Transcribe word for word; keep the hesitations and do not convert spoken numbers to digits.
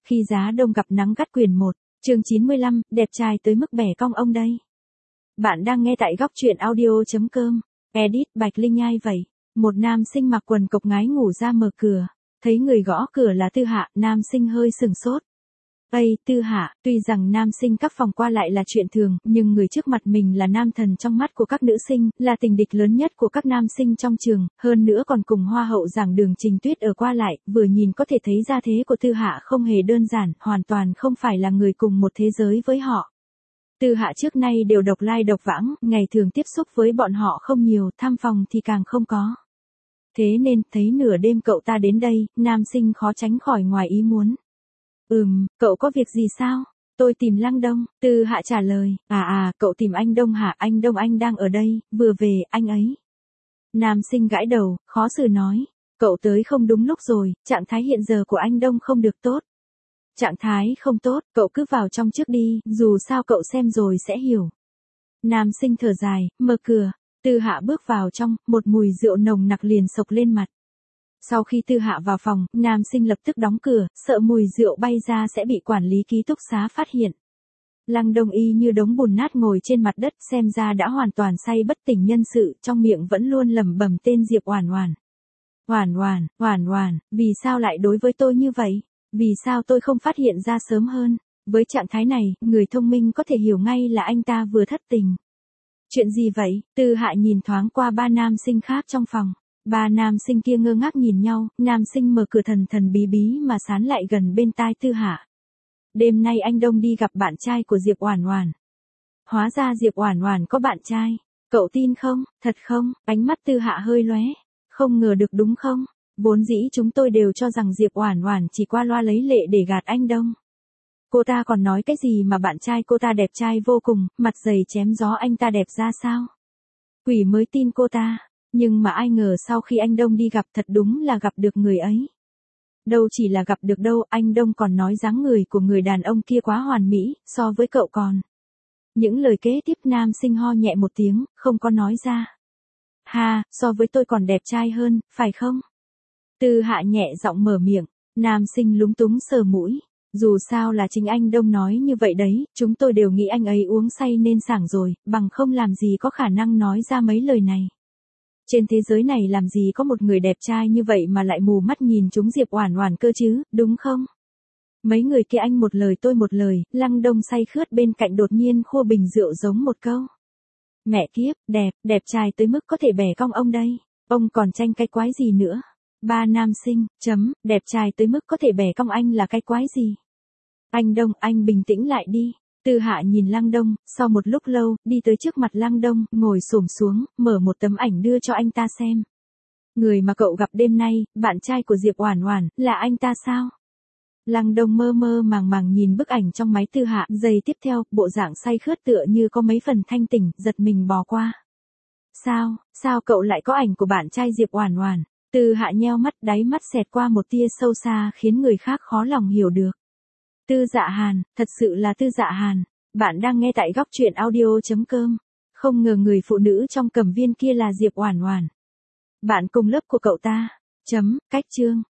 Khi giá đông gặp nắng gắt quyển một, chương chín mươi lăm, đẹp trai tới mức bẻ cong ông đây. Bạn đang nghe tại góc truyện audio.com, edit Bạch Linh Nhai vậy. Một nam sinh mặc quần cộc ngái ngủ ra mở cửa, thấy người gõ cửa là Tư Hạ, nam sinh hơi sừng sốt. Ây, Tư Hạ, tuy rằng nam sinh các phòng qua lại là chuyện thường, nhưng người trước mặt mình là nam thần trong mắt của các nữ sinh, là tình địch lớn nhất của các nam sinh trong trường, hơn nữa còn cùng hoa hậu giảng đường Trình Tuyết ở qua lại, vừa nhìn có thể thấy ra thế của Tư Hạ không hề đơn giản, hoàn toàn không phải là người cùng một thế giới với họ. Tư Hạ trước nay đều độc lai độc vãng, ngày thường tiếp xúc với bọn họ không nhiều, thăm phòng thì càng không có. Thế nên, thấy nửa đêm cậu ta đến đây, nam sinh khó tránh khỏi ngoài ý muốn. Ừm, cậu có việc gì sao? Tôi tìm Lăng Đông, Tư Hạ trả lời. À à, cậu tìm anh Đông hả? Anh Đông anh đang ở đây, vừa về, anh ấy. Nam sinh gãi đầu, khó xử nói. Cậu tới không đúng lúc rồi, trạng thái hiện giờ của anh Đông không được tốt. Trạng thái không tốt, cậu cứ vào trong trước đi, dù sao cậu xem rồi sẽ hiểu. Nam sinh thở dài, mở cửa. Tư Hạ bước vào trong, một mùi rượu nồng nặc liền sộc lên mặt. Sau khi Tư Hạ vào phòng, nam sinh lập tức đóng cửa, sợ mùi rượu bay ra sẽ bị quản lý ký túc xá phát hiện. Lăng Đông y như đống bùn nát ngồi trên mặt đất, xem ra đã hoàn toàn say bất tỉnh nhân sự, trong miệng vẫn luôn lẩm bẩm tên Diệp Oản Oản. Oản Oản, Oản Oản, vì sao lại đối với tôi như vậy? Vì sao tôi không phát hiện ra sớm hơn? Với trạng thái này, người thông minh có thể hiểu ngay là anh ta vừa thất tình. Chuyện gì vậy? Tư Hạ nhìn thoáng qua ba nam sinh khác trong phòng. Ba nam sinh kia ngơ ngác nhìn nhau, nam sinh mở cửa thần thần bí bí mà sán lại gần bên tai Tư Hạ. Đêm nay anh Đông đi gặp bạn trai của Diệp Oản Oản. Hóa ra Diệp Oản Oản có bạn trai. Cậu tin không? Thật không? Ánh mắt Tư Hạ hơi lóe. Không ngờ được đúng không? Vốn dĩ chúng tôi đều cho rằng Diệp Oản Oản chỉ qua loa lấy lệ để gạt anh Đông. Cô ta còn nói cái gì mà bạn trai cô ta đẹp trai vô cùng, mặt dày chém gió anh ta đẹp ra sao? Quỷ mới tin cô ta. Nhưng mà ai ngờ sau khi anh Đông đi gặp thật đúng là gặp được người ấy. Đâu chỉ là gặp được đâu, anh Đông còn nói dáng người của người đàn ông kia quá hoàn mỹ, so với cậu còn. Những lời kế tiếp nam sinh ho nhẹ một tiếng, không có nói ra. Ha, so với tôi còn đẹp trai hơn, phải không? Tư Hạ nhẹ giọng mở miệng, nam sinh lúng túng sờ mũi. Dù sao là chính anh Đông nói như vậy đấy, chúng tôi đều nghĩ anh ấy uống say nên sảng rồi, bằng không làm gì có khả năng nói ra mấy lời này. Trên thế giới này làm gì có một người đẹp trai như vậy mà lại mù mắt nhìn chúng Diệp Oản Oản cơ chứ, đúng không? Mấy người kia anh một lời tôi một lời, Lăng Đông say khướt bên cạnh đột nhiên khua bình rượu giống một câu. Mẹ kiếp, đẹp, đẹp trai tới mức có thể bẻ cong ông đây. Ông còn tranh cái quái gì nữa? Ba nam sinh, chấm, đẹp trai tới mức có thể bẻ cong anh là cái quái gì? Anh Đông, anh bình tĩnh lại đi. Tư Hạ nhìn Lăng Đông, sau một lúc lâu, đi tới trước mặt Lăng Đông, ngồi xổm xuống, mở một tấm ảnh đưa cho anh ta xem. Người mà cậu gặp đêm nay, bạn trai của Diệp Oản Oản, là anh ta sao? Lăng Đông mơ mơ màng màng nhìn bức ảnh trong máy Tư Hạ, giây tiếp theo, bộ dạng say khướt tựa như có mấy phần thanh tỉnh, giật mình bò qua. Sao, sao cậu lại có ảnh của bạn trai Diệp Oản Oản? Tư Hạ nheo mắt, đáy mắt xẹt qua một tia sâu xa khiến người khác khó lòng hiểu được. Tư Dạ Hàn, thật sự là Tư Dạ Hàn. Bạn đang nghe tại góc truyện audio.com. Không ngờ người phụ nữ trong cẩm viên kia là Diệp Oản Oản. Bạn cùng lớp của cậu ta. Chấm, cách chương.